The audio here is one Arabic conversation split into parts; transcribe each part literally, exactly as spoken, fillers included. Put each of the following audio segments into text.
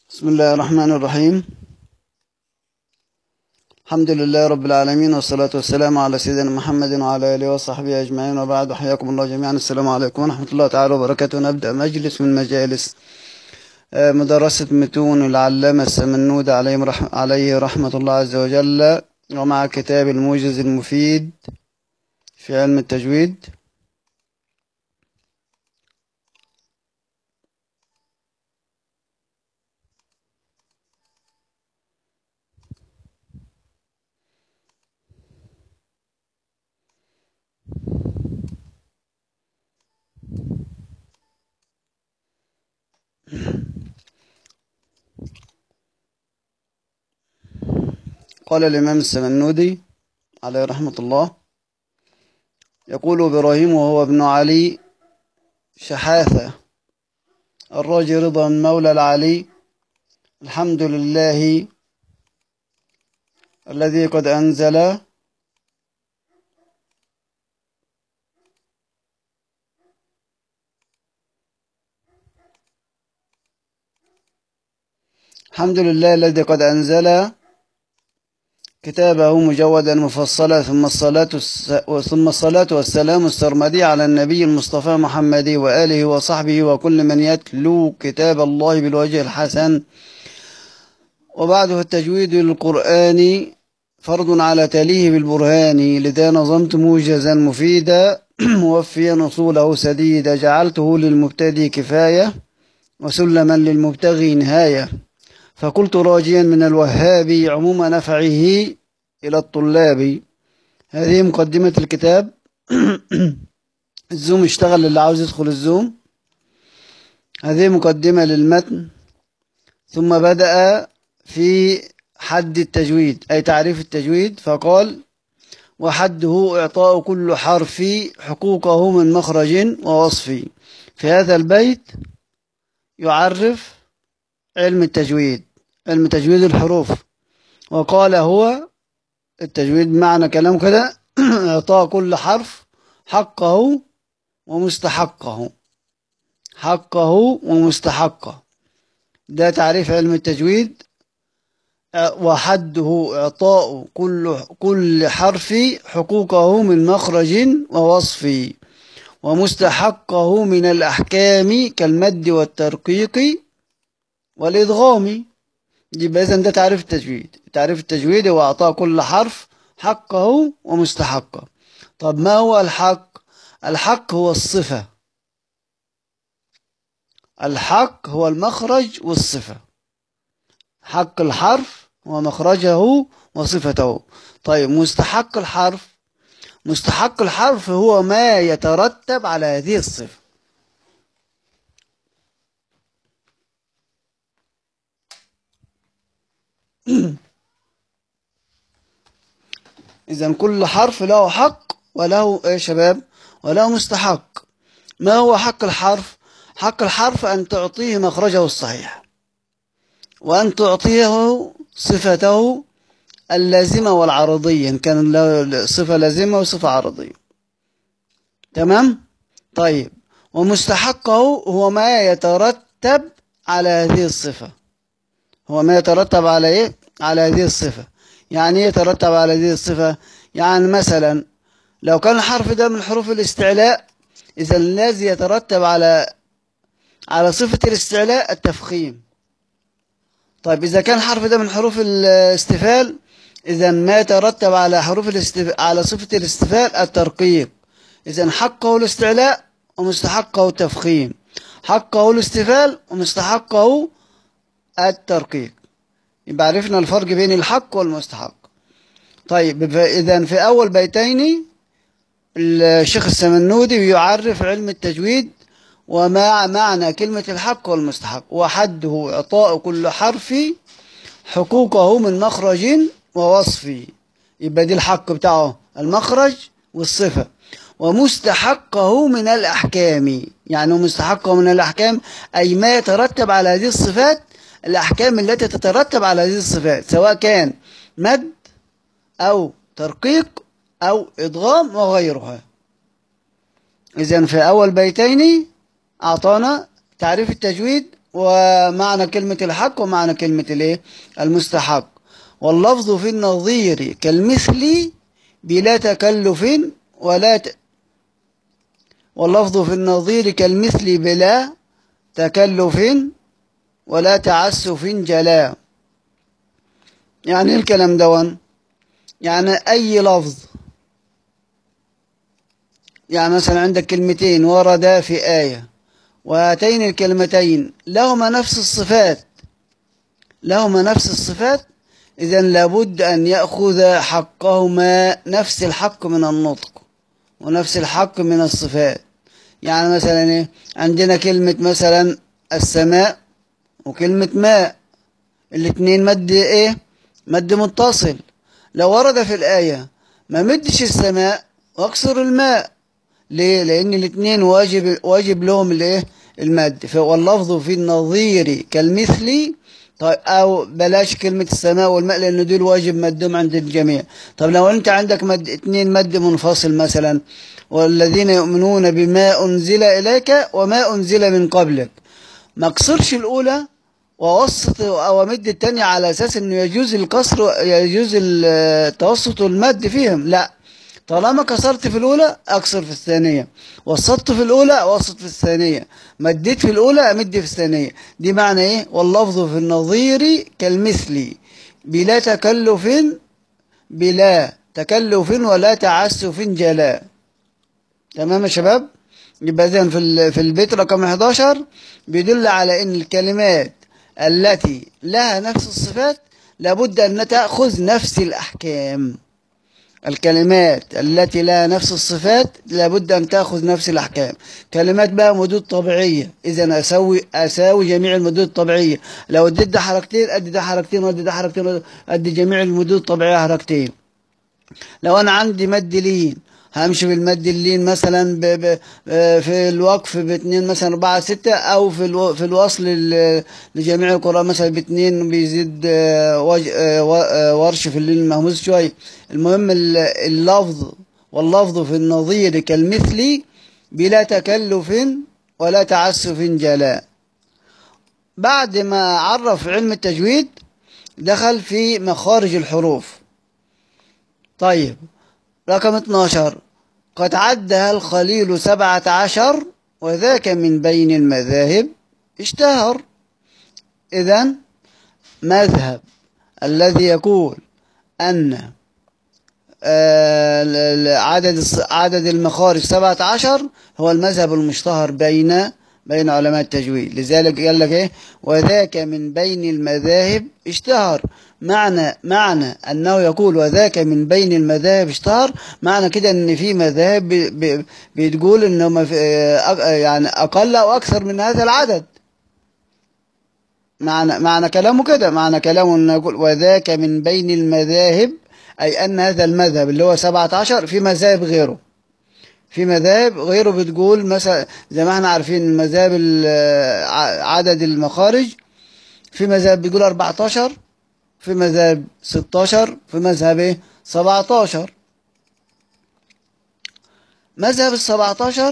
بسم الله الرحمن الرحيم. الحمد لله رب العالمين، والصلاة والسلام على سيدنا محمد وعلى آله وصحبه أجمعين، وبعد. حياكم الله جميعا. السلام عليكم ورحمة الله تعالى وبركاته. نبدأ مجلس من مجالس آه، مدرسة متون العلامة السمنود عليه رحمة, عليه رحمة الله عز وجل، ومع كتاب الموجز المفيد في علم التجويد. قال الإمام السمنودي عليه رحمة الله: يقول إبراهيم وهو ابن علي شحاثة الراجي رضا مولى العلي: الحمد لله الذي قد أنزل الحمد لله الذي قد أنزل كتابه مجودا مفصلا، ثم الصلاة ثم الصلاة والسلام السرمدي على النبي المصطفى محمد وآله وصحبه وكل من يتلو كتاب الله بالوجه الحسن. وبعده التجويد للقرآن فرض على تليه بالبرهان، لذا نظمت موجزا مفيدا موفيا أصوله سديدا، جعلته للمبتدي كفاية وسلما للمبتغي نهاية. فقلت راجيا من الوهاب عموم نفعه إلى الطلاب. هذه مقدمة الكتاب. الزوم اشتغل اللي عاوز يدخل الزوم. هذه مقدمة للمتن، ثم بدأ في حد التجويد أي تعريف التجويد، فقال: وحده إعطاء كل حرف حقوقه من مخرج ووصف. في هذا البيت يعرف علم التجويد، علم تجويد الحروف، وقال هو التجويد معنى كلام كده: إعطاء كل حرف حقه ومستحقه، حقه ومستحقه. ده تعريف علم التجويد. وحده إعطاء كل كل حرف حقوقه من مخرج ووصف، ومستحقه من الأحكام كالمد والترقيق والإدغام. يبقى إذن ده تعريف التجويد. تعريف التجويد هو إعطاء كل حرف حقه ومستحقه. طب ما هو الحق؟ الحق هو الصفة. الحق هو المخرج والصفة. حق الحرف ومخرجه وصفته. طيب مستحق الحرف، مستحق الحرف هو ما يترتب على هذه الصفة. إذن كل حرف له حق وله إيه يا شباب؟ وله مستحق. ما هو حق الحرف؟ حق الحرف أن تعطيه مخرجه الصحيح، وأن تعطيه صفته اللازمة والعرضية، إن كان له صفة لازمة وصفة عرضية. تمام؟ طيب، ومستحقه هو ما يترتب على هذه الصفة. هو ما يترتب على إيه؟ على هذه الصفة. يعني إيه يترتب على هذه الصفة؟ يعني مثلا لو كان الحرف ده من حروف الاستعلاء، إذا الذي يترتب على على صفة الاستعلاء التفخيم. طيب إذا كان الحرف ده من حروف الاستفال، إذا ما يترتب على حروف الاستف... على صفة الاستفال الترقيق. إذا حقه الاستعلاء ومستحقه التفخيم، حقه الاستفال ومستحقه الترقيق. يبقى عرفنا الفرق بين الحق والمستحق. طيب إذا في أول بيتين الشيخ السمنودي يعرف علم التجويد وما معنى كلمة الحق والمستحق. وحده إعطاء كل حرف حقوقه من مخرج ووصف. يبقى دي الحق بتاعه المخرج والصفة. ومستحقه من الأحكام، يعني مستحقه من الأحكام أي ما يترتب على هذه الصفات، الأحكام التي تترتب على هذه الصفات، سواء كان مد أو ترقيق أو إدغام وغيرها. إذن في أول بيتين أعطانا تعريف التجويد ومعنى كلمة الحق ومعنى كلمة الايه المستحق. واللفظ في النظير كالمثل بلا تكلف ولا ت... واللفظ في النظير كالمثل بلا تكلف ولا تعسف جلا. يعني ايه الكلام دون؟ يعني أي لفظ، يعني مثلا عندك كلمتين وردا في آية، وهاتين الكلمتين لهما نفس الصفات لهما نفس الصفات إذن لابد أن يأخذ حقهما نفس الحق من النطق ونفس الحق من الصفات. يعني مثلا إيه؟ عندنا كلمة مثلا السماء وكلمة ماء، الاثنين مد إيه؟ مد متصل. لو ورد في الآية ما مدش السماء واكسر الماء، ليه؟ لأن الاثنين واجب واجب لهم الايه؟ المد. واللفظ في النظير كالمثل. طيب أو بلاش كلمة السماء والماء لأن دول واجب مدهم عند الجميع. طب لو أنت عندك مد اثنين مد منفصل مثلا، والذين يؤمنون بما أنزل إليك وما أنزل من قبلك، ما اكسرش الأولى ووسط أو مد التانية على أساس إنه يجوز الكسر يجوز التوسط والمد فيهم، لا، طالما كسرت في الأولى أكسر في الثانية، وسطت في الأولى وسط في الثانية، مديت في الأولى أمد في الثانية. دي معنى إيه؟ واللفظ في النظير كالمثل بلا تكلف بلا تكلف ولا تعسف جلا. تمام يا شباب؟ يبقى إذن في في البيت رقم أحد عشر بيدل على إن الكلمات التي لها نفس الصفات لابد أن تأخذ نفس الأحكام. الكلمات التي لها نفس الصفات لابد أن تأخذ نفس الأحكام. كلمات بقى مدود طبيعية، إذن أسوي أساوي جميع المدود الطبيعية. لو اديت ده حركتين أدي ده حركتين وأدي ده حركتين أدي جميع المدود الطبيعية حركتين. لو أنا عندي مد لين همشي بالمد اللين مثلا ب ب في الوقف باثنين مثلا أربعة ستة، أو في الو في الوصل لجميع القراء مثلا باثنين بيزيد ورش في اللين المهموس شوية. المهم اللفظ واللفظ في النظير كالمثل بلا تكلف ولا تعسف جلاء. بعد ما عرف علم التجويد دخل في مخارج الحروف. طيب رقم اثناشر قد عدها الخليل سبعة عشر وذاك من بين المذاهب اشتهر. إذن مذهب الذي يقول أن عدد عدد المخارج سبعة عشر هو المذهب المشتهر بين بين علماء التجويد. لذلك قال لك ايه؟ وذاك من بين المذاهب اشتهر. معنى معنى انه يقول وذاك من بين المذاهب اشتهر، معنى كده ان في مذاهب بتقول انه يعني اقل او اكثر من هذا العدد. معنى معنى كلامه كده، معنى كلامه انه يقول وذاك من بين المذاهب، أي أن هذا المذهب اللي هو سبعة عشر في مذاهب غيره في مذاهب غيره بتقول مثلا زي ما احنا عارفين المذاهب عدد المخارج، في مذاهب بيقول أربعة عشر، في مذاهب ستة عشر، في مذهب ايه سبعة عشر. مذهب السبعة عشر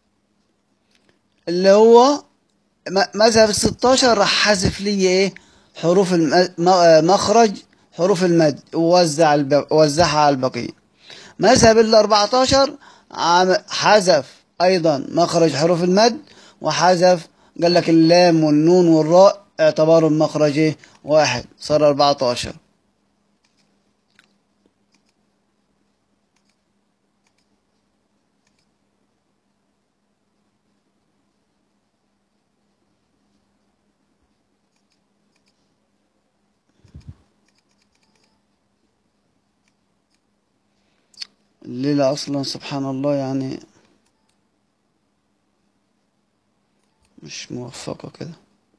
اللي هو مذهب الستة عشر راح حذف لي ايه حروف المخرج حروف المد ووزع الب... وزعها على البقية. مذهب ال أربعة عشر حذف أيضا مخرج حروف المد وحذف، قال لك اللام والنون والراء اعتباروا المخرج واحد، صار أربعة عشر. الليلة أصلا سبحان الله يعني مش موفقة كده.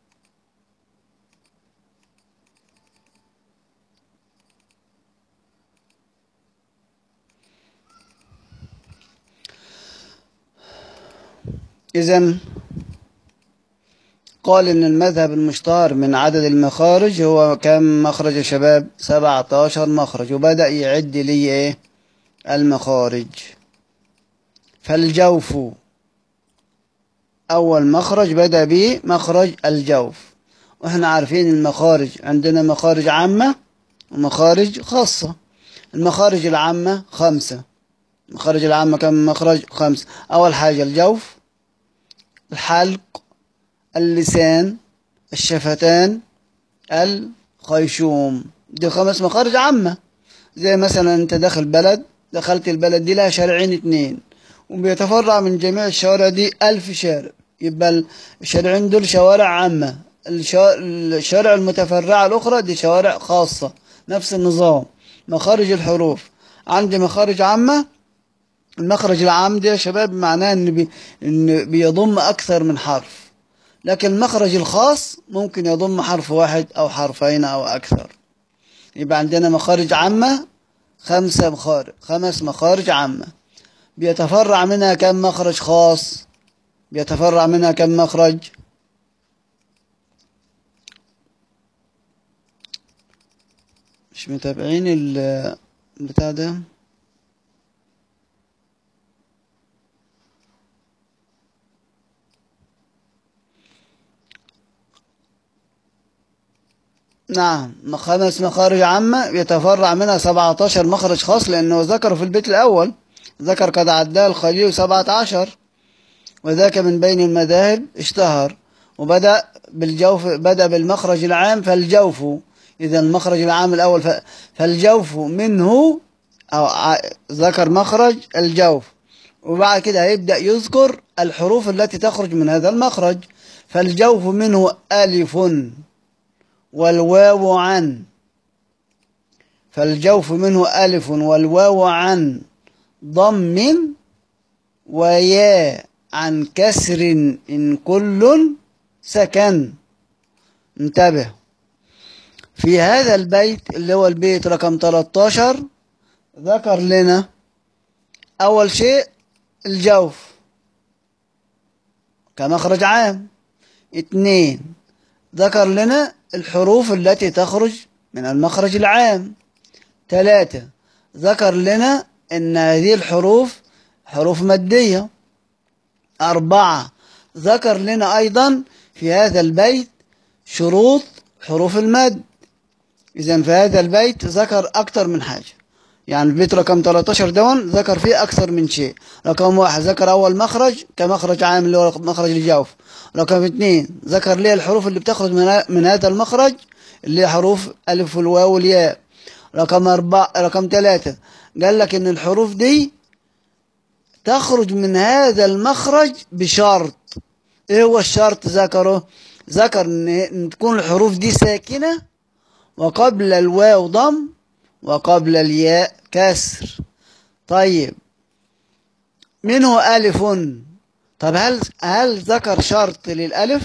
إذن قال إن المذهب المشتهر من عدد المخارج هو كم مخرج يا شباب؟ سبعة عشر مخرج، وبدأ يعد لي إيه المخارج. فالجوف أول مخرج بدأ به مخرج الجوف. وإحنا عارفين المخارج، عندنا مخارج عامة ومخارج خاصة. المخارج العامة خمسة. المخارج العامة كم مخرج؟ خمسة. أول حاجة الجوف، الحلق، اللسان، الشفتان، الخيشوم. دي خمس مخارج عامة. زي مثلا أنت داخل بلد، دخلت البلد دي لها شارعين اتنين وبيتفرع من جميع الشوارع دي ألف شارع، يبقى الشارعين دول شوارع عامة. الشوارع المتفرعة الأخرى دي شوارع خاصة. نفس النظام. مخارج الحروف عندي مخارج عامة. المخرج العام ده يا شباب معناه إن, بي إن بيضم أكثر من حرف، لكن المخرج الخاص ممكن يضم حرف واحد أو حرفين أو أكثر. يبقى عندنا مخارج عامة خمسة مخارج، خمس مخارج عامة. بيتفرع منها كم مخرج خاص؟ بيتفرع منها كم مخرج؟ مش متابعين البتاع ده؟ نعم، خمس مخارج عامة يتفرع منها سبعة عشر مخرج خاص، لأنه ذكر في البيت الأول، ذكر قد عداه الخليل سبعة عشر، وذاك من بين المذاهب اشتهر. وبدأ بالجوف، بدأ بالمخرج العام فالجوف. إذا المخرج العام الأول فالجوف منه، أو ذكر مخرج الجوف، وبعد كده هيبدأ يذكر الحروف التي تخرج من هذا المخرج. فالجوف منه ألف والواو عن. فالجوف منه ألف والواو عن ضم ويا عن كسر إن كل سكن. انتبه، في هذا البيت اللي هو البيت رقم ثلاثة عشر ذكر لنا أول شيء الجوف كمخرج عام. اثنين، ذكر لنا الحروف التي تخرج من المخرج العام. ثلاثة، ذكر لنا أن هذه الحروف حروف مادية. أربعة، ذكر لنا أيضا في هذا البيت شروط حروف المد. إذن في هذا البيت ذكر أكثر من حاجة. يعني البيت رقم ثلاثة عشر دون ذكر فيه أكثر من شيء. رقم واحد ذكر أول مخرج كمخرج عام اللي هو مخرج الجوف. رقم اثنين ذكر لي الحروف اللي بتخرج من, من هذا المخرج اللي هي حروف ألف والواو والياء. رقم أربعة رقم ثلاثة قال لك إن الحروف دي تخرج من هذا المخرج بشرط. إيه هو الشرط ذكره؟ ذكر إن تكون الحروف دي ساكنة وقبل الواو ضم وقبل الياء كسر. طيب، منه ألف. طب هل هل ذكر شرط للألف؟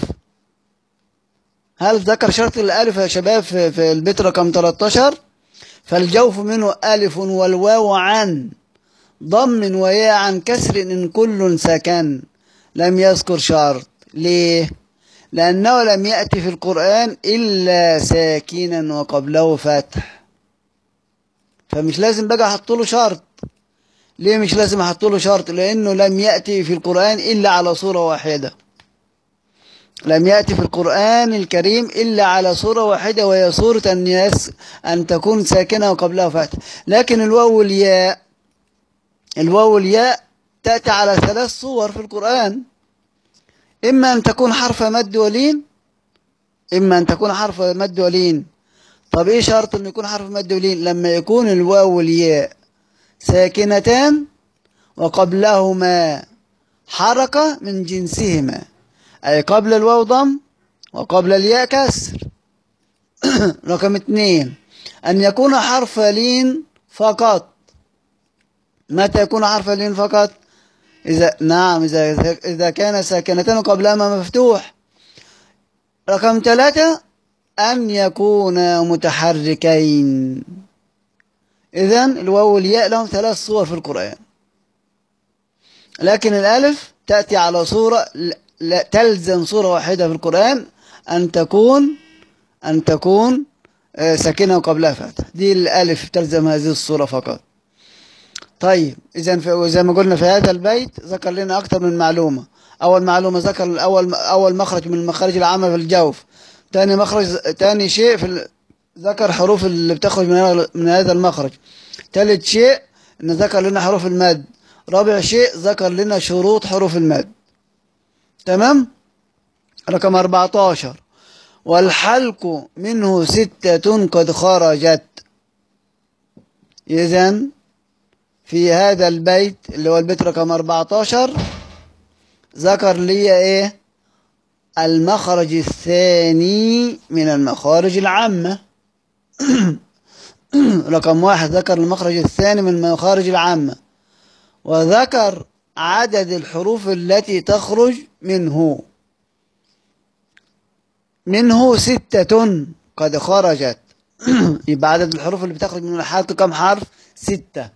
هل ذكر شرط للألف يا شباب في, في البيت رقم ثلاثة عشر؟ فالجوف منه ألف والواو عن ضم وياء عن كسر إن كل سكن. لم يذكر شرط. ليه؟ لأنه لم يأتي في القرآن إلا ساكنا وقبله فتح، فمش لازم بقى أحط له شرط. ليه مش لازم أحط له شرط؟ لأنه لم يأتي في القرآن إلا على صورة واحدة. لم يأتي في القرآن الكريم إلا على صورة واحدة، وهي صورة أن, أن تكون ساكنة وقبلها فتح. لكن الواو والياء، الواو والياء تأتي على ثلاث صور في القرآن. إما أن تكون حرف مد ولين، إما أن تكون حرف مد ولين. طب إيه شرط أن يكون حرف مد ولين؟ لما يكون الواو والياء ساكنتان وقبلهما حركة من جنسهما، أي قبل الواو ضم وقبل الياء كسر. رقم اثنين، أن يكون حرف لين فقط. متى يكون حرف لين فقط؟ إذا نعم إذا إذا كان ساكنتان وقبلهما مفتوح. رقم ثلاثة، أن يكون متحركين. إذن الواو والياء لهم ثلاث صور في القرآن، لكن الألف تأتي على صورة، لا تلزم صورة واحدة في القرآن، أن تكون أن تكون ساكنة وقبلها فتح. دي الألف تلزم هذه الصورة فقط. طيب إذا زي ما قلنا في هذا البيت ذكر لنا أكثر من معلومة. أول معلومة ذكر أول أول مخرج من المخارج العامة في الجوف. ثاني مخرج ثاني شيء في ال... ذكر حروف اللي بتخرج من هذا من هذا المخرج. ثالث شيء إن ذكر لنا حروف المد. رابع شيء ذكر لنا شروط حروف المد. تمام. رقم أربعة عشر والحلق منه ستة قد خرجت. إذن في هذا البيت اللي هو البيت رقم أربعة عشر ذكر لي إيه؟ المخرج الثاني من المخارج العامة. رقم واحد ذكر المخرج الثاني من المخارج العامة، وذكر عدد الحروف التي تخرج منه. منه ستة قد خرجت. يبقى عدد الحروف اللي بتخرج من الحلق كم حرف؟ ستة.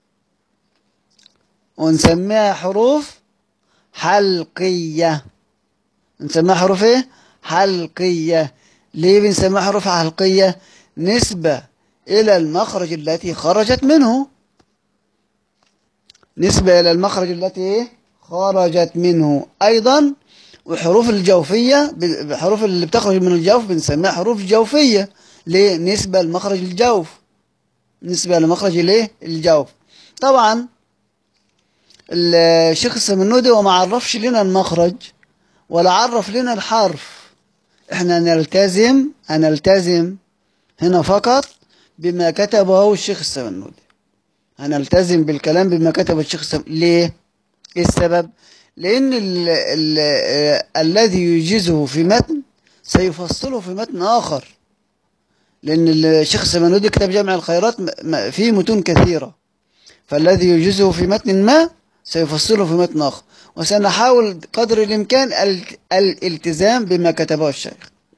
ونسميها حروف حلقية. نسميها حروف ايه؟ حلقية. ليه بنسميها حروف حلقية؟ نسبة إلى المخرج التي خرجت منه. نسبة إلى المخرج التي خرجت منه. أيضا وحروف الجوفية، الحروف اللي بتخرج من الجوف بنسميها حروف جوفية. ليه؟ نسبة لمخرج الجوف. نسبة لمخرج الايه؟ الجوف. طبعا الشيخ السمنودي وما عرفش لنا المخرج ولا عرف لنا الحرف. احنا نلتزم هنلتزم هنا فقط بما كتبه الشيخ السمنودي. هنلتزم بالكلام بما كتبه الشيخ السمنودي. ليه؟ ايه السبب؟ لأن ال ال الذي يجيزه في متن سيفصله في متن آخر. لأن الشيخ السمنودي كتاب جامع الخيرات فيه متون كثيرة، فالذي يجيزه في متن ما سيفصله في متن آخر. وسنحاول قدر الإمكان الالتزام بما كتبه الشيخ.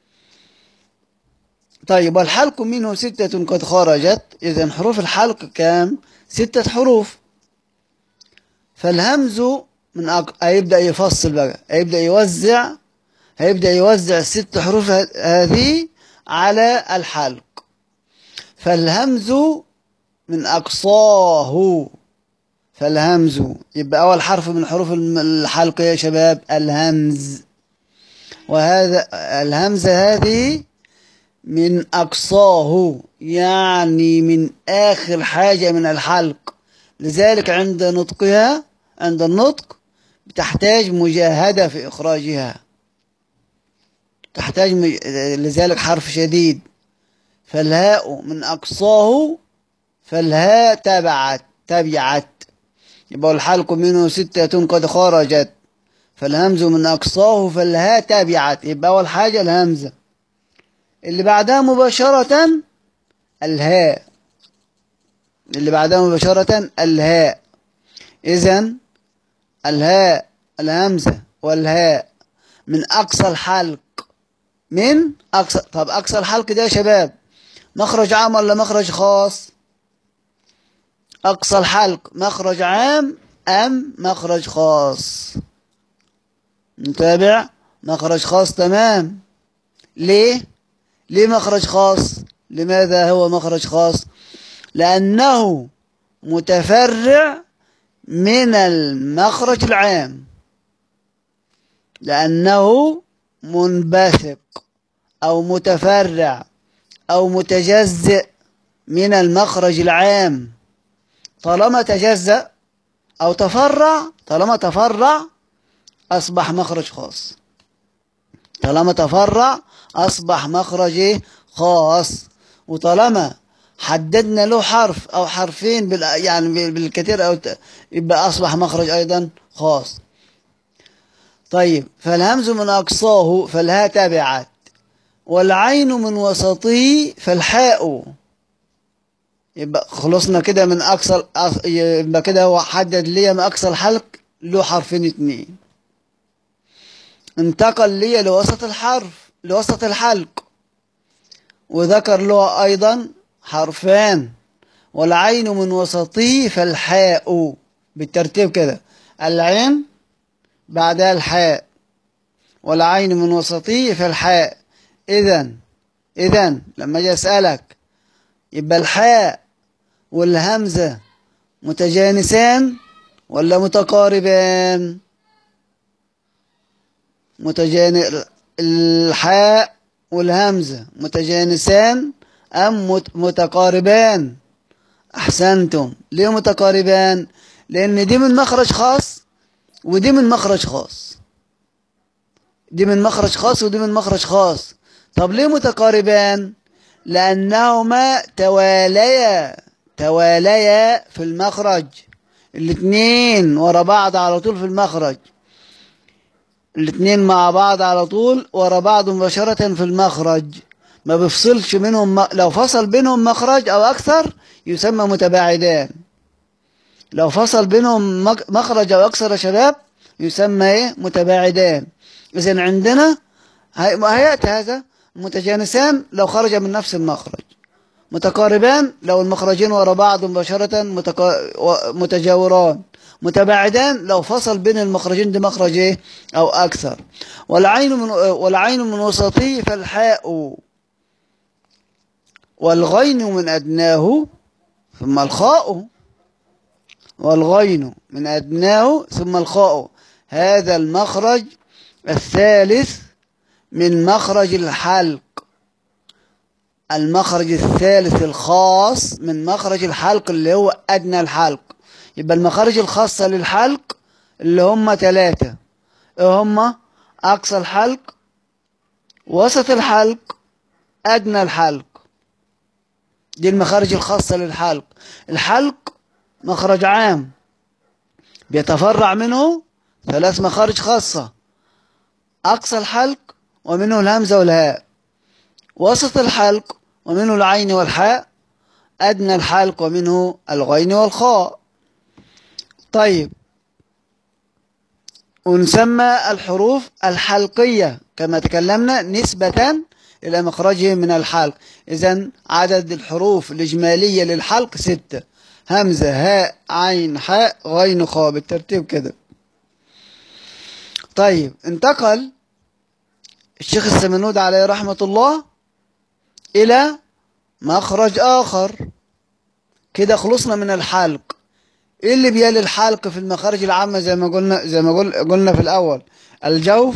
طيب والحلق منه ستة قد خرجت. إذن حروف الحلق كام؟ ستة حروف. فالهمز من أق... هيبدأ يفصل بقى، هيبدأ يوزع هيبدأ يوزع الست حروف هذه على الحلق. فالهمز من أقصاه. فالهمز يبقى أول حرف من حروف الحلق يا شباب الهمز. وهذا الهمزة هذه من أقصاه، يعني من آخر حاجة من الحلق. لذلك عند نطقها عند النطق تحتاج مجاهدة في إخراجها. تحتاج مج... لذلك حرف شديد. فالهاء من أقصاه. فالهاء تبعت تبعت. يبقى الحلق منه ستة قد خرجت. فالهمز من أقصاه فالهاء تبعت. يبقى أول حاجة الهمزة. اللي بعدها مباشرة الهاء. اللي بعدها مباشرة الهاء. إذن الهاء الهمزة والهاء من أقصى الحلق. من أقصى. طب أقصى الحلق ده يا شباب مخرج عام ولا مخرج خاص؟ أقصى الحلق مخرج عام أم مخرج خاص؟ نتابع. مخرج خاص. تمام. ليه؟ ليه مخرج خاص؟ لماذا هو مخرج خاص؟ لأنه متفرع من المخرج العام. لأنه منبثق أو متفرع أو متجزئ من المخرج العام. طالما تجزأ أو تفرع طالما تفرع أصبح مخرج خاص. طالما تفرع أصبح مخرج خاص. وطالما حددنا له حرف أو حرفين بال يعني بالكثير أو ت... يبقى أصبح مخرج أيضا خاص. طيب فالهمز من أقصاه فالهاء تبعت. والعين من وسطه فالحاء. يبقى خلصنا كده من أقصى. يبقى كده هو حدد لي من أقصى الحلق له حرفين اتنين. انتقل لي لوسط الحرف لوسط الحلق وذكر له أيضا حرفان. والعين من وسطه فالحاء. بالترتيب كده العين بعدها الحاء والعين من وسطه فالحاء. إذن إذن لما أجي أسألك يبقى الحاء والهمزة متجانسان ولا متقاربان؟ متجان الحاء والهمزة متجانسان أم مت... متقاربان؟ أحسنتم. ليه متقاربان؟ لأن دي من مخرج خاص ودي من مخرج خاص، دي من مخرج خاص ودي من مخرج خاص. طب ليه متقاربان؟ لأنهما تواليا تواليا في المخرج، الاتنين ورا بعض على طول في المخرج، الاتنين مع بعض على طول ورا بعض مباشرة في المخرج، ما بيفصلش منهم م... لو فصل بينهم مخرج أو أكثر يسمى متباعدان. لو فصل بينهم مخرج أو أكثر يا شباب يسمى إيه؟ متباعدان. إذن عندنا هيأتي هذا متجانسان لو خرج من نفس المخرج، متقاربان لو المخرجين وراء بعض مباشرة متقا... متجاوران، متباعدان لو فصل بين المخرجين دي مخرج إيه؟ أو أكثر. والعين من والعين من وسطه فالحاء، والغين من أدناه ثم الخاء، والغين من أدناه ثم الخاء. هذا المخرج الثالث من مخرج الحلق، المخرج الثالث الخاص من مخرج الحلق اللي هو أدنى الحلق. يبقى المخارج الخاصة للحلق اللي هم ثلاثة، هم أقصى الحلق، وسط الحلق، أدنى الحلق. دي المخارج الخاصة للحلق. الحلق مخرج عام بيتفرع منه ثلاث مخارج خاصة، أقصى الحلق ومنه الهمزة والهاء، وسط الحلق ومنه العين والحاء، أدنى الحلق ومنه الغين والخاء. طيب، ونسمى الحروف الحلقية كما تكلمنا نسبة إلى مخرجه من الحلق. إذن عدد الحروف الإجمالية للحلق ستة: همزة، هاء، عين، حاء، غين، خاء، بالترتيب كده. طيب، انتقل الشيخ السمنود عليه رحمة الله إلى مخرج آخر. كده خلصنا من الحلق. إيه اللي بيلي الحلق في المخارج العامة زي ما قلنا زي ما قل قلنا في الأول؟ الجوف،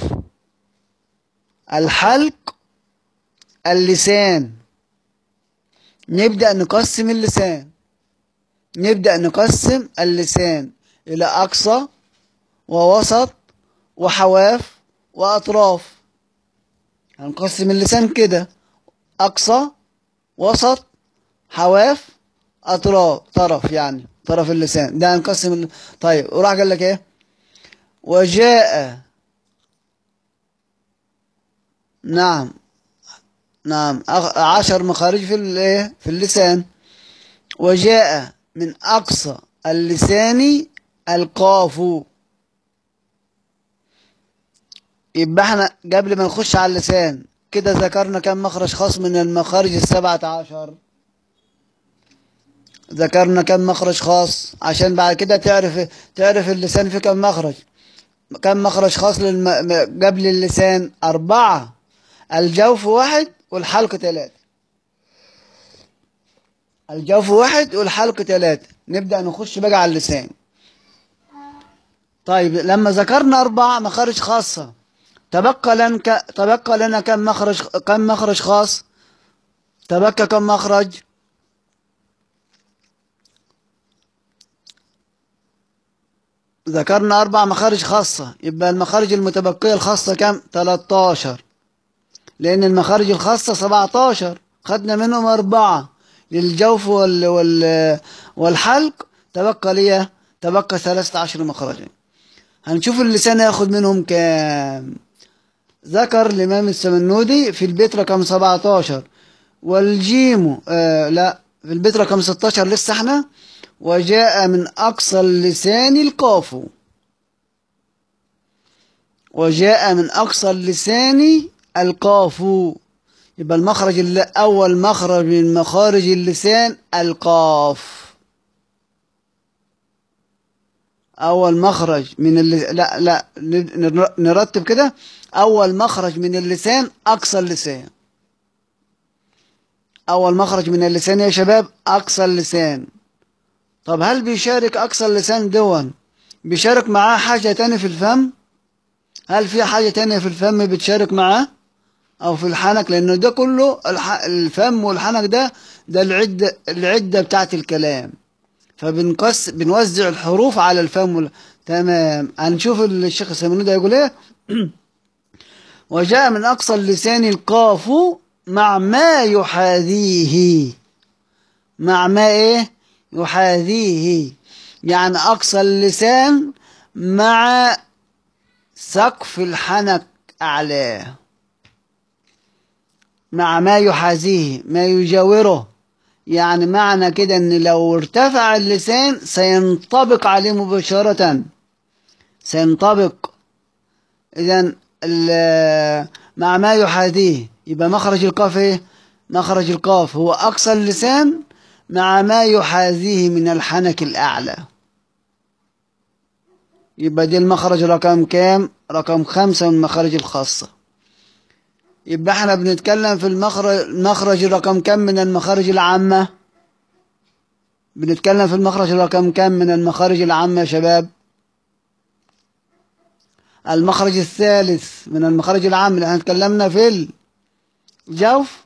الحلق، اللسان. نبدأ نقسم اللسان نبدأ نقسم اللسان إلى أقصى ووسط وحواف وأطراف. هنقسم اللسان كده: أقصى، وسط، حواف، أطراف، طرف يعني طرف اللسان ده هنقسم ال... طيب، وراح قال لك إيه؟ وجاء، نعم نعم عشر مخارج في الايه في اللسان. وجاء من أقصى اللسان القاف. يبقى احنا قبل ما نخش على اللسان كده ذكرنا كم مخرج خاص من المخارج السبعة عشر؟ ذكرنا كم مخرج خاص عشان بعد كده تعرف تعرف اللسان في كم مخرج. كم مخرج خاص للم... قبل اللسان؟ أربعة: الجوف واحد والحلق ثلاثة. الجوف واحد والحلق ثلاثة. نبدأ نخش بقى على اللسان. طيب، لما ذكرنا أربع مخارج خاصة تبقى لنا تبقى لنا كم مخرج كم مخرج خاص؟ تبقى كم مخرج؟ ذكرنا أربع مخارج خاصة، يبقى المخارج المتبقية الخاصة كم؟ ثلاثة عشر، لأن المخارج الخاصة سبعة عشر خدنا منهم أربعة للجوف وال وال والحلق، تبقى ليه تبقى ثلاثة عشر مخرجا. هنشوف اللسان ياخد منهم كام. ذكر الإمام السمنودي في البيت رقم سبعة عشر والجيم آه لا في البيت رقم ستة عشر لسه احنا. وجاء من أقصى اللسان القاف. وجاء من أقصى اللسان القاف. يبقى المخرج اللي أول مخرج من مخارج اللسان القاف. أول مخرج من اللسان، لا لا نرتب كده: أول مخرج من اللسان أقصى اللسان. أول مخرج من اللسان يا شباب أقصى اللسان. طب هل بيشارك أقصى اللسان دون بيشارك معاه حاجة تانية في الفم؟ هل في حاجة تانية في الفم بتشارك معاه أو في الحنك؟ لأنه ده كله الفم والحنك ده ده العدة العدة بتاعت الكلام، فبنقص بنوزع الحروف على الفم وال... تمام. هنشوف الشيخ السمنود ده يقول ايه. وجاء من أقصى اللسان القاف مع ما يحاذيه. مع ما ايه يحاذيه، يعني أقصى اللسان مع سقف الحنك أعلاه، مع ما يحاذيه ما يجاوره. يعني معنى كده ان لو ارتفع اللسان سينطبق عليه مباشرة، سينطبق. اذا مع ما يحاذيه يبقى مخرج القاف ايه؟ مخرج القاف هو اقصى اللسان مع ما يحاذيه من الحنك الاعلى. يبقى دي المخرج رقم كام؟ رقم خمسة من المخارج الخاصة. يبقى احنا بنتكلم في المخرج المخرج رقم كم من المخارج العامة؟ بنتكلم في المخرج رقم كم من المخارج العامة يا شباب؟ المخرج الثالث من المخارج العامة اللي احنا اتكلمنا في الجوف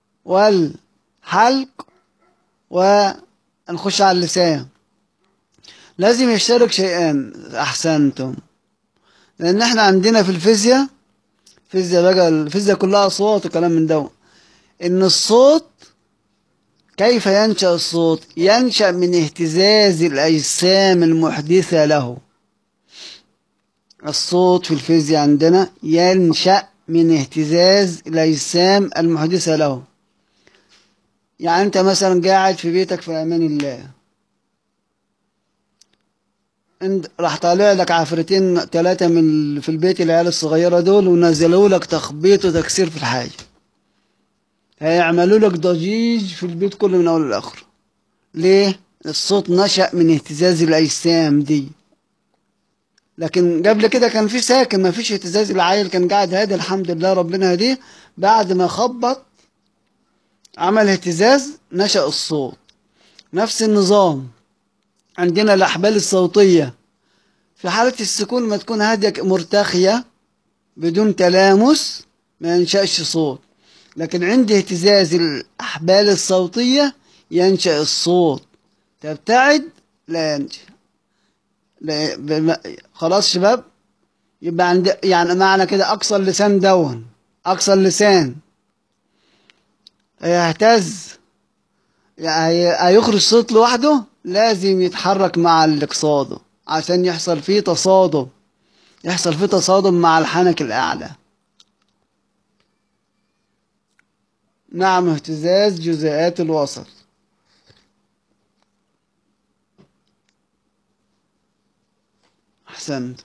والحلق ونخش على اللسان. لازم يشترك شيئان. احسنتم. لان احنا عندنا في الفيزياء، فيزياء بقى الفيزياء كلها اصوات وكلام من ده، ان الصوت كيف ينشأ الصوت؟ ينشأ من اهتزاز الأجسام المحدثة له. الصوت في الفيزياء عندنا ينشأ من اهتزاز الأجسام المحدثة له. يعني أنت مثلا قاعد في بيتك في أمان الله، انت راح طالع لك عفرتين ثلاثة من في البيت العيال الصغيرة دول ونزلوا لك تخبيط وتكسير في الحاجة، هيعملوا لك ضجيج في البيت كله من أول لآخر. ليه؟ الصوت نشأ من اهتزاز الأجسام دي. لكن قبل كده كان في ساكن، ما فيش اهتزاز، العيل كان قاعد هادي الحمد لله ربنا هديه. بعد ما خبط عمل اهتزاز نشأ الصوت. نفس النظام عندنا الأحبال الصوتية، في حالة السكون ما تكون هادية مرتخية بدون تلامس ما ينشأش صوت، لكن عند اهتزاز الأحبال الصوتية ينشأ الصوت. تبتعد لا ينشأ. لا بم... خلاص شباب. يبقى عند يعني معنى كده أقصى اللسان دون، أقصى اللسان يهتز، يعني هيخرج صوت لوحده لازم يتحرك مع اللي قصاده عشان يحصل فيه تصادم، يحصل فيه تصادم مع الحنك الأعلى. نعم، اهتزاز جزيئات الوسط. أحسنت.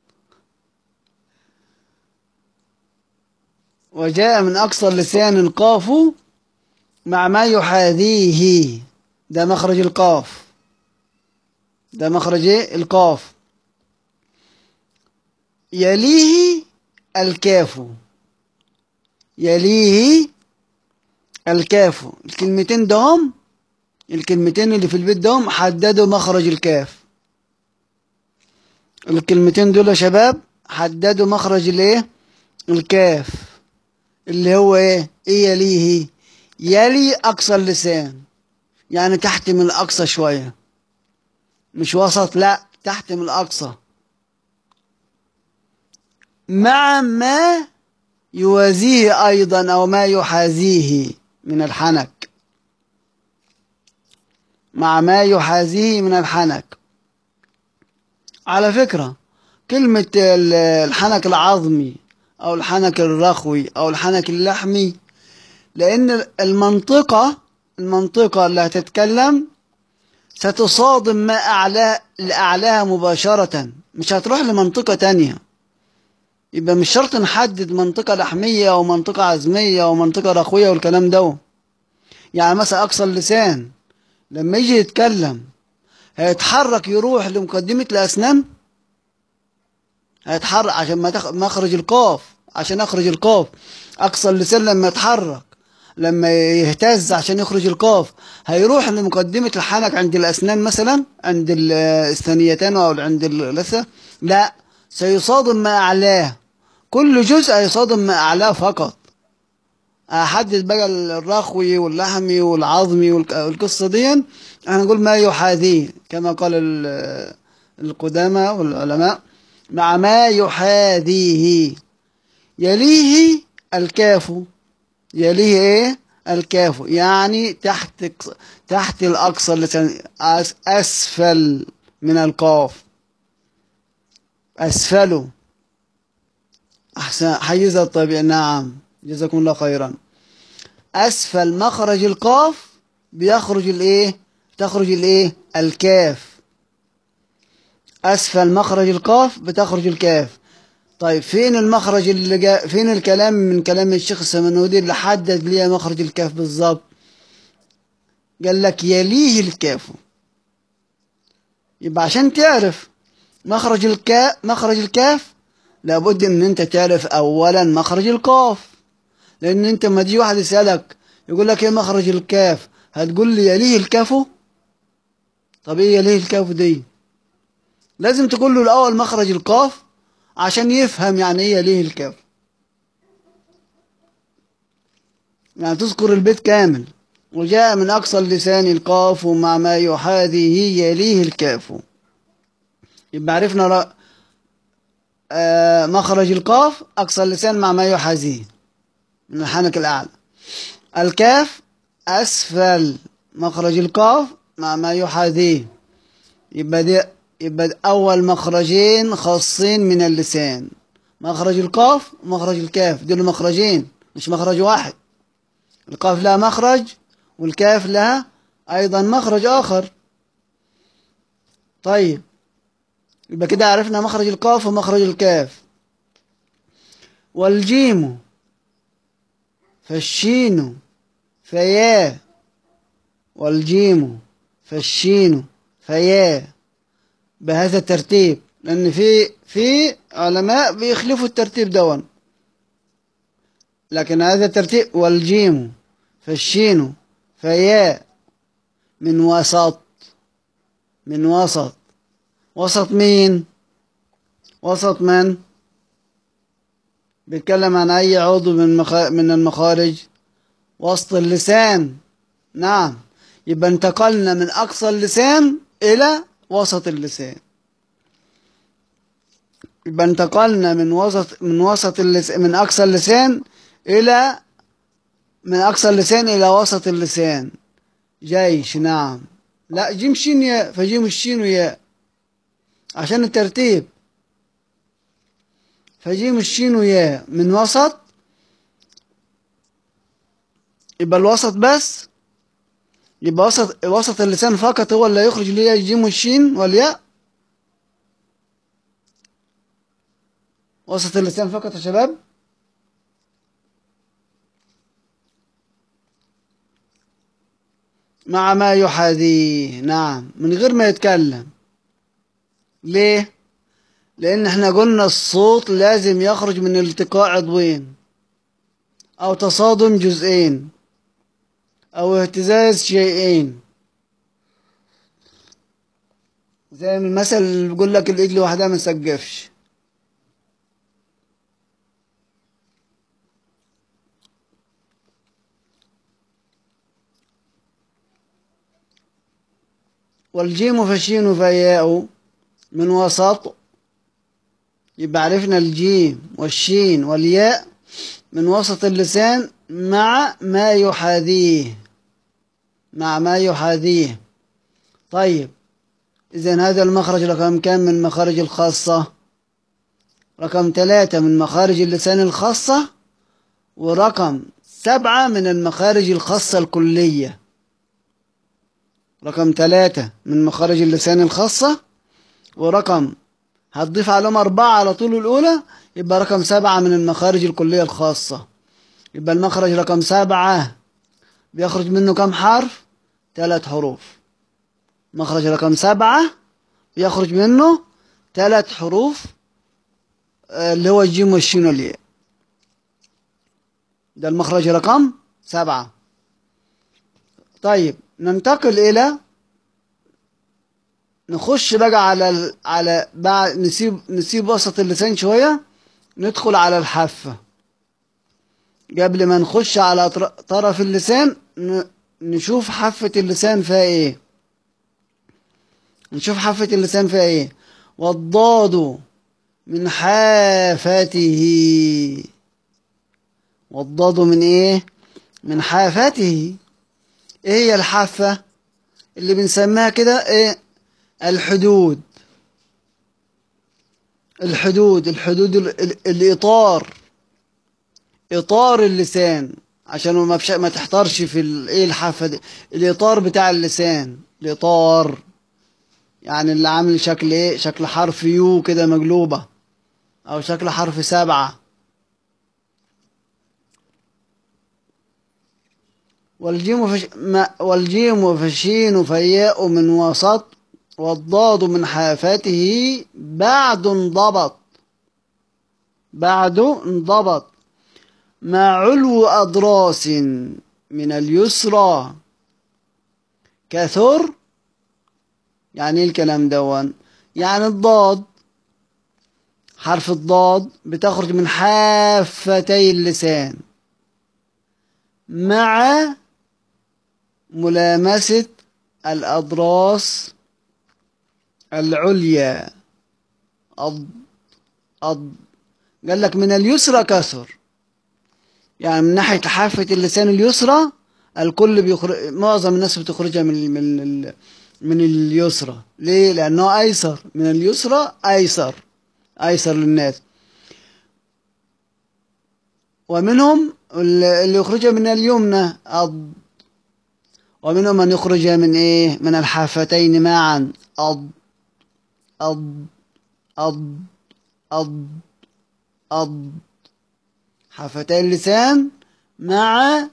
وجاء من أقصى اللسان القاف مع ما يحاذيه. ده مخرج القاف، ده مخرج القاف. يليه الكاف، يليه الكاف. الكلمتين دهم، الكلمتين اللي في البيت دهم حددوا مخرج الكاف. الكلمتين دول يا شباب حددوا مخرج الايه؟ الكاف. اللي هو ايه؟ ايه يليه؟ يلي اقصى اللسان، يعني تحت من الاقصى شويه، مش وسط، لا تحت من الاقصى. مع ما يوازيه ايضا او ما يحاذيه من الحنك، مع ما يحاذيه من الحنك. على فكرة كلمة الحنك العظمي أو الحنك الرخوي أو الحنك اللحمي، لأن المنطقة المنطقة اللي هتتكلم ستصادم ما أعلى لأعلاها مباشرة، مش هتروح لمنطقة تانية. يبقى مش شرط نحدد منطقة لحمية أو منطقة عزمية أو منطقة رخوية والكلام ده. يعني مثلا أقصى اللسان لما يجي يتكلم هيتحرك يروح لمقدمة الأسنان، هيتحرك عشان ما تخ... مخرج القاف، عشان أخرج القاف. أقصى اللسان لما يتحرك لما يهتز عشان يخرج القاف هيروح لمقدمة الحنك عند الأسنان مثلا، عند الثنيتين أو عند اللثة؟ لا، سيصادم ما أعلاه، كل جزء هيصادم ما أعلاه فقط. أحدد بقى الرخوي واللحمي والعظمي والقصة دي، أنا نقول ما يحاذيه كما قال القدامى والعلماء، مع ما يحاذيه. يليه الكاف، يليه ايه؟ الكاف، يعني تحت تحت الأقصى اللسان، أسفل من القاف، أسفله. أحسن، حيز الطبيعي، نعم، جزاكم الله خيرا. أسفل مخرج القاف بيخرج الإيه؟ تخرج الإيه؟ الكاف. أسفل مخرج القاف بتخرج الكاف. طيب فين المخرج اللي جا فين الكلام من كلام الشيخ السمنودي اللي حدد لي مخرج الكاف بالظبط؟ قال لك يليه الكاف. يبقى عشان تعرف مخرج الكاف مخرج الكاف لابد ان انت تعرف اولا مخرج القاف. لان انت لما تيجي واحد يسالك يقول لك ايه مخرج الكاف، هتقول لي يليه الكاف؟ طب ايه يليه الكاف دي؟ لازم تقول له الاول مخرج القاف عشان يفهم يعني ايه يليه الكاف، يعني تذكر البيت كامل. وجاء من اقصى اللسان القاف مع ما يحاذيه يليه الكاف. يبقى عرفنا ر... آه مخرج القاف اقصى اللسان مع ما يحاذيه من الحنك الاعلى. الكاف أسفل مخرج القاف مع ما يحاذيه. يبقى دي يبقى دي أول مخرجين خاصين من اللسان، مخرج القاف ومخرج الكاف، دول مخرجين مش مخرج واحد. القاف لها مخرج والكاف لها أيضا مخرج آخر. طيب يبقى كده عرفنا مخرج القاف ومخرج الكاف. والجيم فالشين فيا، والجيم فالشين فيا، بهذا الترتيب، لأن في في علماء بيخلفوا الترتيب دون، لكن هذا الترتيب والجيم فالشين فيا من وسط، من وسط. وسط مين؟ وسط من؟ بيتكلم عن أي عضو من من المخارج؟ وسط اللسان، نعم. يبقى انتقلنا من أقصى اللسان إلى وسط اللسان. يبقى انتقلنا من وسط من وسط اللسان من أقصى اللسان إلى من أقصى اللسان إلى وسط اللسان. جيش، نعم. لا، جيم شين ياء، فجيم الشين وياء عشان الترتيب. فجيم الشين وياء من وسط، يبقى الوسط بس، يبقى وسط وسط اللسان فقط هو اللي يخرج ليه الجيم والشين والياء. وسط اللسان فقط يا شباب. مع ما يحاذيه، نعم، من غير ما يتكلم. ليه؟ لأن احنا قلنا الصوت لازم يخرج من التقاء عضوين أو تصادم جزئين أو اهتزاز شيئين. زي من المثل اللي بيقول لك الإيد لوحدها ما تسقفش. والجيم فالشين فياء من وسط. يبقى عرفنا الجيم والشين والياء من وسط اللسان مع ما يحاذيه، مع ما يحاذيه. طيب إذن هذا المخرج رقم كم من مخارج الخاصة؟ رقم ثلاثة من مخارج اللسان الخاصة، ورقم سبعة من المخارج الخاصة الكلية. رقم ثلاثة من مخارج اللسان الخاصة، ورقم هتضيف عليهم أربعة على طول الأولى، يبقى رقم سبعة من المخارج الكلية الخاصة. يبقى المخرج رقم سبعة بيخرج منه كم حرف؟ ثلاث حروف. مخرج رقم سبعة بيخرج منه ثلاث حروف، اللي هو الجيم والشين والياء. ده المخرج رقم سبعة. طيب ننتقل إلى، نخش بقى على ال... على بعد، نسيب نسيب وسط اللسان شوية، ندخل على الحافة. قبل ما نخش على طر- طرف اللسان، ن... نشوف حافة اللسان فيها ايه. نشوف حافة اللسان فيها ايه. والضاد من حافته. والضاد من ايه؟ من حافته. ايه هي الحافة؟ اللي بنسميها كده ايه؟ الحدود. الحدود الحدود ال... ال... الإطار، إطار اللسان، عشان ما فش... ما تحتارش في ال... ايه الحافة دي. الإطار بتاع اللسان، الإطار يعني اللي عامل شكل ايه؟ شكل حرف يو كده مقلوبة، او شكل حرف سبعة. والجيم فش... ما... والجيم فشين فياء من وسط، والضاد من حافته بعد انضبط. بعد انضبط مع علو أضراس من اليسرى كثر. يعني ايه الكلام دون؟ يعني الضاد، حرف الضاد بتخرج من حافتي اللسان مع ملامسة الأضراس العليا. أض أض قال لك من اليسرى كثر، يعني من ناحية حافة اللسان اليسرى الكل بيخرج، معظم الناس بتخرجها من من ال- من اليسرى. ليه؟ لأنه أيسر، من اليسرى أيسر، أيسر للناس. ومنهم اللي يخرجها من اليمنى أض، ومنهم من يخرجها من إيه؟ من الحافتين معا أض أض أض أض أض. حافتي اللسان مع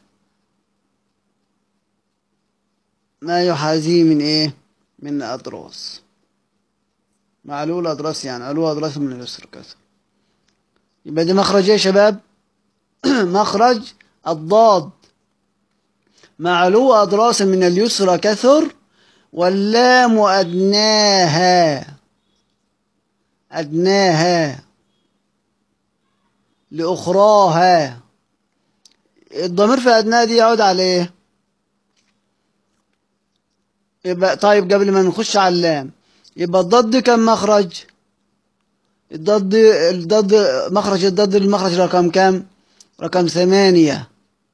ما يحاذيه من إيه؟ من أضراس، مع علو الأضراس، يعني علو أضراس من اليسر كذا. يبقى دي مخرج إيه يا شباب؟ مخرج الضاد، مع علو أضراس من اليسرى كثر. واللام أدناها، أدناها لأخراها. الضمير في أدناها دي يعود على إيه؟ يبقى طيب قبل ما نخش على اللام، يبقى الضاد دي كم مخرج؟ الضاد الضاد مخرج الضاد المخرج رقم كم؟ رقم ثمانية.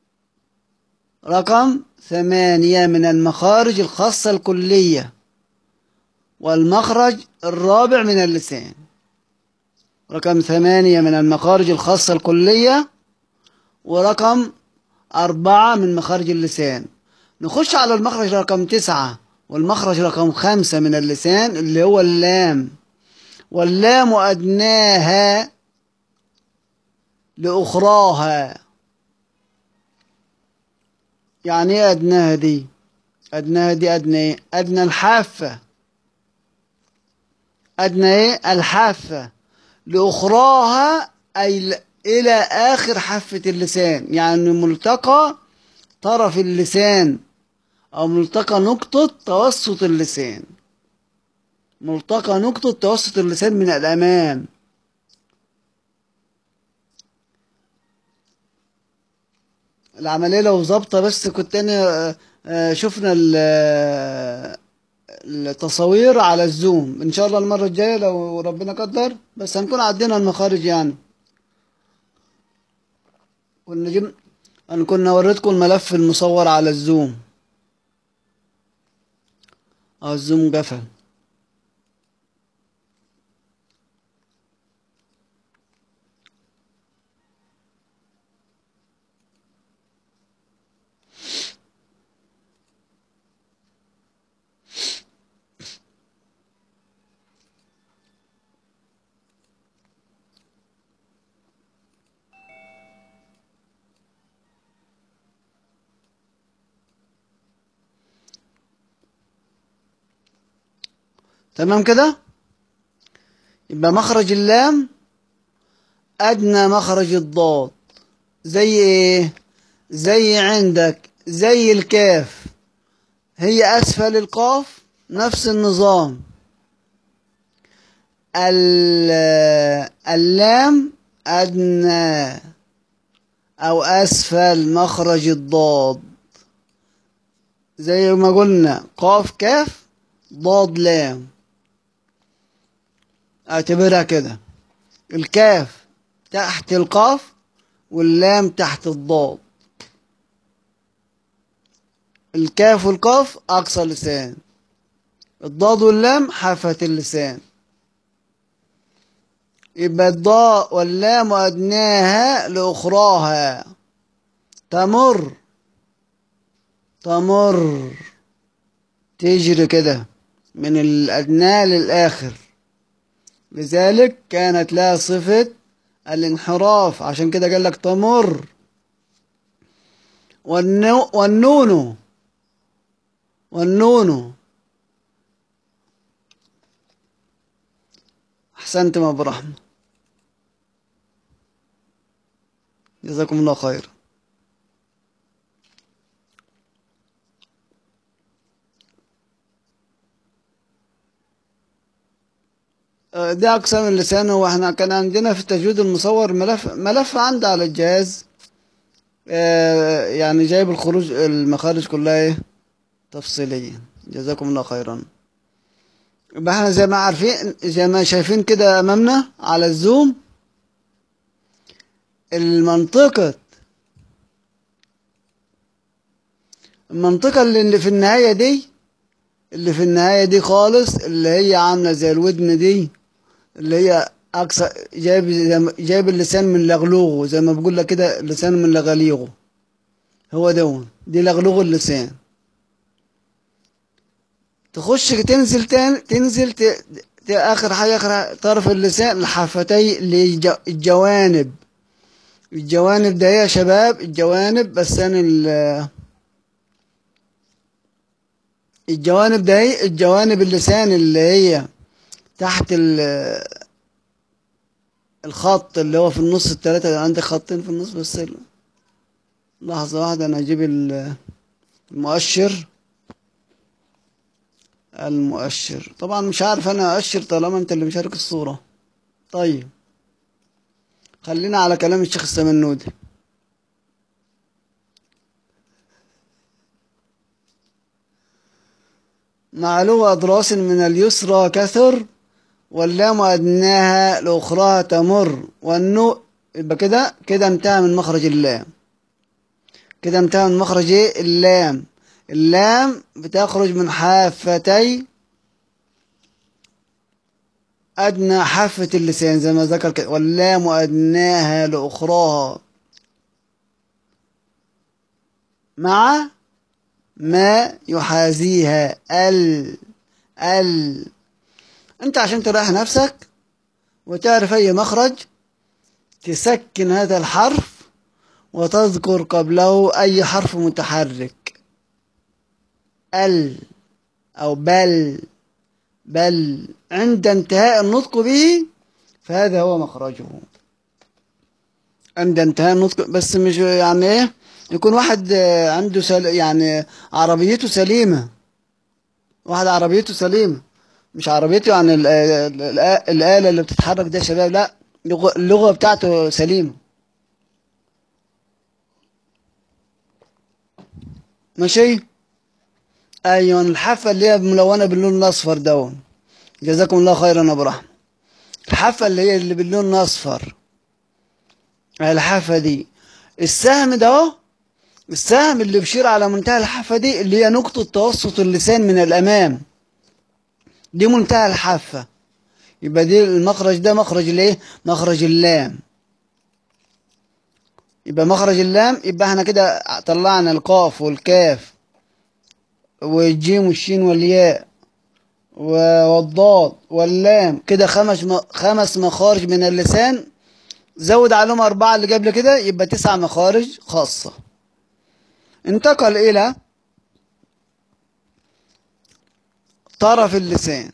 رقم ثمانية من المخارج الخاصة الكلية، والمخرج الرابع من اللسان. رقم ثمانية من المخارج الخاصة الكلية، ورقم أربعة من مخارج اللسان. نخش على المخرج رقم تسعة والمخرج رقم خمسة من اللسان اللي هو اللام. واللام أدناها لأخراها. يعني ايه أدناها دي؟ أدناها دي أدنى ايه؟ أدنى الحافة. أدنى ايه؟ الحافة. لأخراها أي ل- إلى آخر حافة اللسان، يعني ملتقى طرف اللسان، أو ملتقى نقطة توسط اللسان. ملتقى نقطة توسط اللسان من الأمام. العملية لو ظابطة بس كنت أنا آه، آه، شفنا ال- آه، التصاوير على الزوم. إن شاء الله المرة الجاية لو ربنا قدر، بس هنكون عدينا المخارج يعني. كنا جبنا، أنا كنا وريتكم الملف المصور على الزوم. اه الزوم قفل. تمام كده. يبقى مخرج اللام أدنى مخرج الضاد. زي إيه؟ زي عندك زي الكاف، هي أسفل القاف نفس النظام. اللام أدنى أو أسفل مخرج الضاد، زي ما قلنا قاف كاف ضاد لام، اعتبرها كده. الكاف تحت القاف واللام تحت الضاد. الكاف والقاف أقصى لسان، الضاد واللام حافة اللسان. يبقى الضاء واللام أدناها لأخراها. تمر، تمر تجري كده من الأدنى للآخر، لذلك كانت لها صفة الانحراف، عشان كده قال لك تمر. والنو والنون والنون أحسنتم أبو رحمة، جزاكم الله خير. دي أقسام اللسان. واحنا كان عندنا في التجويد المصور ملف ملف عندي على الجهاز، آه، يعني جايب الخروج المخارج كلها ايه تفصيليا. جزاكم الله خيرا. يبقى احنا زي ما عارفين، زي ما شايفين كده امامنا على الزوم، المنطقة المنطقة اللي في النهاية دي، اللي في النهاية دي خالص، اللي هي عاملة زي الودن دي، اللي هي أقصى، جايب جايب اللسان من لغلوغه، زي ما بقول لك كده اللسان من لغليغه، هو دون دي لغلوغ اللسان. تخش تنزل تاني، تنزل ت... ت... آخر حاجة، آخر طرف اللسان الحافتي اللي الجوانب. الجوانب ده يا شباب، الجوانب بس أنا ال... الجوانب ده هي الجوانب اللسان اللي هي تحت ال... الخط اللي هو في النص، التلاتة عندك خطين في النص بس. لحظة واحدة أنا أجيب المؤشر. المؤشر طبعا مش عارف أنا أؤشر طالما أنت اللي مشارك الصورة. طيب خلينا على كلام الشيخ السمنودي. معلوم أضراس من اليسرى كثر، واللام أدناها الأخرى تمر، والنو. يبقى كده كده انتهى من مخرج اللام، كده انتهى من مخرج ايه اللام. اللام بتخرج من حافتي أدنى حافة اللسان زي ما ذكر كده، واللام أدناها لأخراها مع ما يحاذيها ال ال انت عشان تريح نفسك وتعرف اي مخرج، تسكن هذا الحرف وتذكر قبله اي حرف متحرك، ال او بل. بل عند انتهاء النطق به فهذا هو مخرجه. عند انتهاء النطق، بس مش يعني ايه، يكون واحد عنده سل... يعني عربيته سليمة، واحد عربيته سليمة، مش عربيته يعني ال- ال- ال- الآلة اللي بتتحرك ده يا شباب، لا، اللغة اللغة بتاعته سليمة. ماشي. ايوه الحافة اللي هي ملونة باللون الأصفر دون. جزاكم الله خيرا يا أبو رحمة. الحافة اللي هي اللي باللون الأصفر، الحافة دي السهم ده اهو، السهم اللي بيشير على منتهى الحافة دي اللي هي نقطة توسط اللسان من الأمام، دي منتهى الحافة. يبقى دي المخرج ده مخرج الايه، مخرج اللام. يبقى مخرج اللام، يبقى احنا كده طلعنا القاف والكاف والجيم والشين والياء والضاد واللام، كده خمس خمس مخارج من اللسان، زود عليهم أربعة اللي قبل كده، يبقى تسع مخارج خاصة. انتقل إلى طرف اللسان.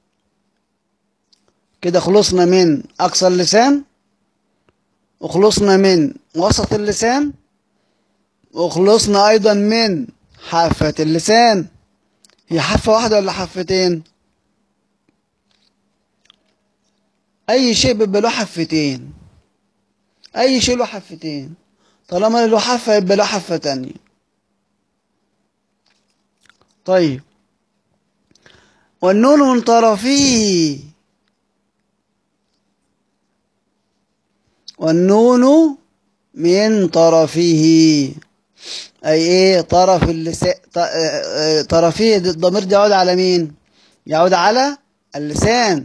كده خلصنا من أقصى اللسان، وخلصنا من وسط اللسان، وخلصنا أيضا من حافة اللسان. هي حافة واحدة ولا حافتين؟ أي شيء بيبقى له حفتين، أي شيء له حفتين، طالما له حافة يبقى له حافة تانية. طيب، والنون من طرفيه، والنون من طرفه، أي إيه؟ طرف اللسان. طرفيه الضمير ده يعود على مين؟ يعود على اللسان.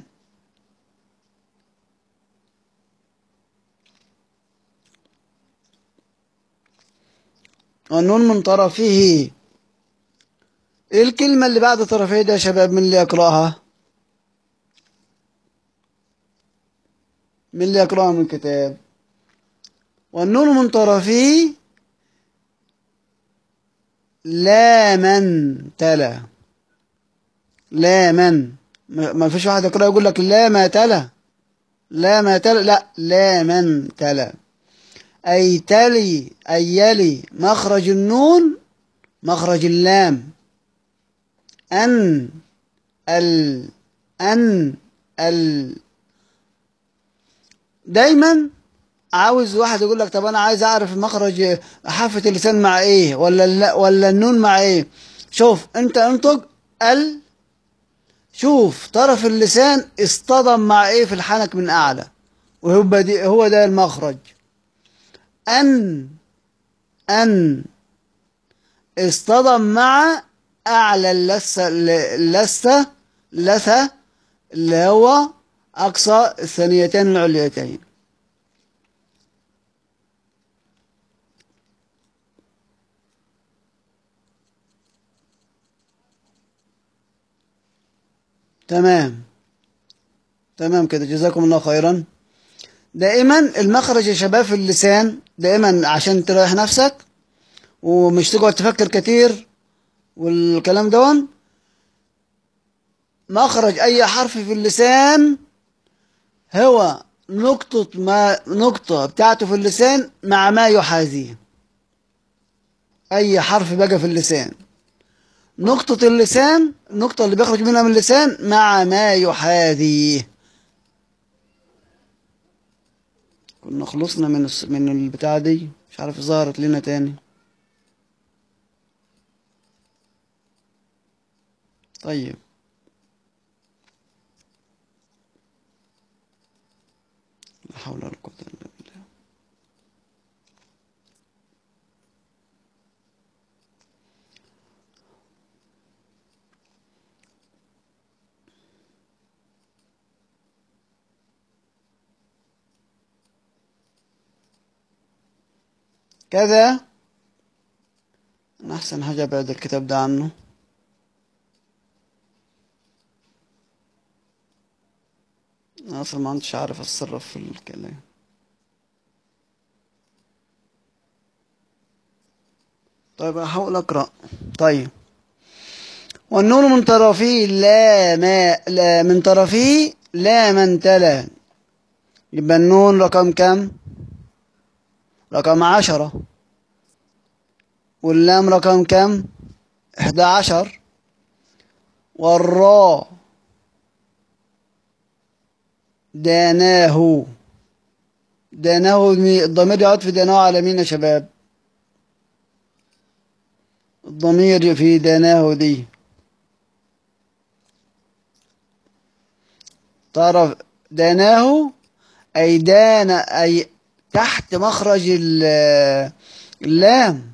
والنون من طرفه. ايه الكلمة اللي بعد طرفيه ده يا شباب؟ من اللي يقرأها؟ من اللي يقرأها من الكتاب؟ والنون من طرفه لا من تلا. لا من، ما فيش واحد يقرأ يقول لك لا ما تلا، لا ما تلا، لا، لا من تلا. أي تلي، أي يلي مخرج النون مخرج اللام. أن، ال، أن، ال. دايما عاوز واحد يقول لك طب أنا عايز أعرف مخرج حافة اللسان مع إيه، ولا ولا النون مع إيه. شوف أنت انطق ال، شوف طرف اللسان اصطدم مع إيه في الحنك من أعلى، وهو دي هو ده المخرج. أن، أن اصطدم مع أعلى اللثة، اللثة، لثة اللي هو أقصى الثنيتين العليتين. تمام، تمام كده، جزاكم الله خيرا. دائما المخرج يا شباب في اللسان، دائما عشان تريح نفسك ومش تقعد تفكر كتير والكلام دون، مخرج أي حرف في اللسان هو نقطة، ما نقطة بتاعته في اللسان مع ما يحاذيه. أي حرف بقى في اللسان، نقطة اللسان، النقطة اللي بيخرج منها من اللسان مع ما يحاذيه. كنا خلصنا من الس... من البتاعة دي، مش عارف ظهرت لنا تاني. طيب، لا حول ولا قوة إلا بالله. كذا، أنا أحسن حاجة بعد الكتاب ده عنه. أنا أصلا ما كنتش عارف أتصرف في الكلام. طيب أحاول أقرأ. طيب، والنون من طرفه لا ما لا من طرفه لا من تلا. يبقى النون رقم كم؟ رقم عشرة. واللام رقم كم؟ إحدى عشر. والراء داناه. داناه، الضمير يعود في داناه على مين يا شباب؟ الضمير في داناه دي طرف داناه، أي دان، أي تحت مخرج اللام،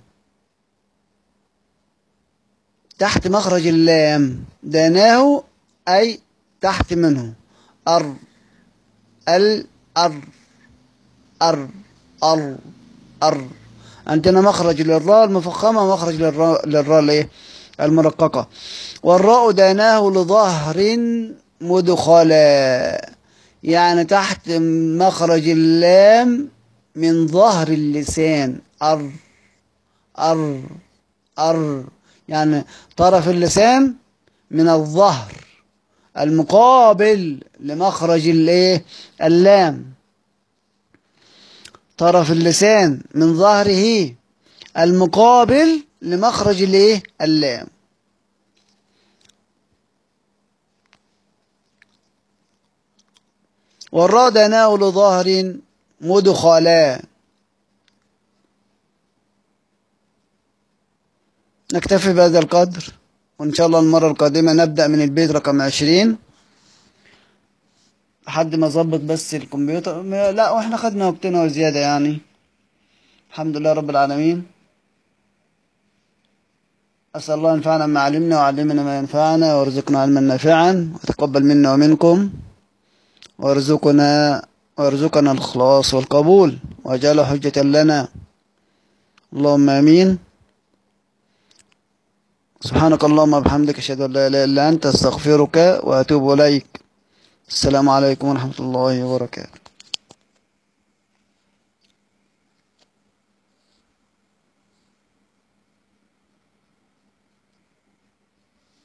تحت مخرج اللام. داناه أي تحت منه. أر، ال، أر، أر، أر، أر. عندنا مخرج للراء المفخمة ومخرج للراء للراء الايه؟ المرققة. والراء داناه لظهر مدخلا، يعني تحت مخرج اللام من ظهر اللسان. أر، أر، أر، يعني طرف اللسان من الظهر المقابل لمخرج الايه؟ اللام. طرف اللسان من ظهره المقابل لمخرج الايه اللام. والراء دناء لظهر مدخلا. نكتفي بهذا القدر، وإن شاء الله المرة القادمة نبدأ من البيت رقم عشرين لحد ما أظبط بس الكمبيوتر. لا وإحنا خدنا وقتنا وزيادة يعني. الحمد لله رب العالمين. أسأل الله ينفعنا بما علمنا وعلمنا ما ينفعنا وارزقنا علما نافعا وتقبل منا ومنكم وارزقنا وارزقنا الإخلاص والقبول واجعله حجة لنا، اللهم آمين. سبحانك اللهم وبحمدك أشهد أن لا إله إلا أنت أستغفرك وأتوب إليك. السلام عليكم ورحمة الله وبركاته.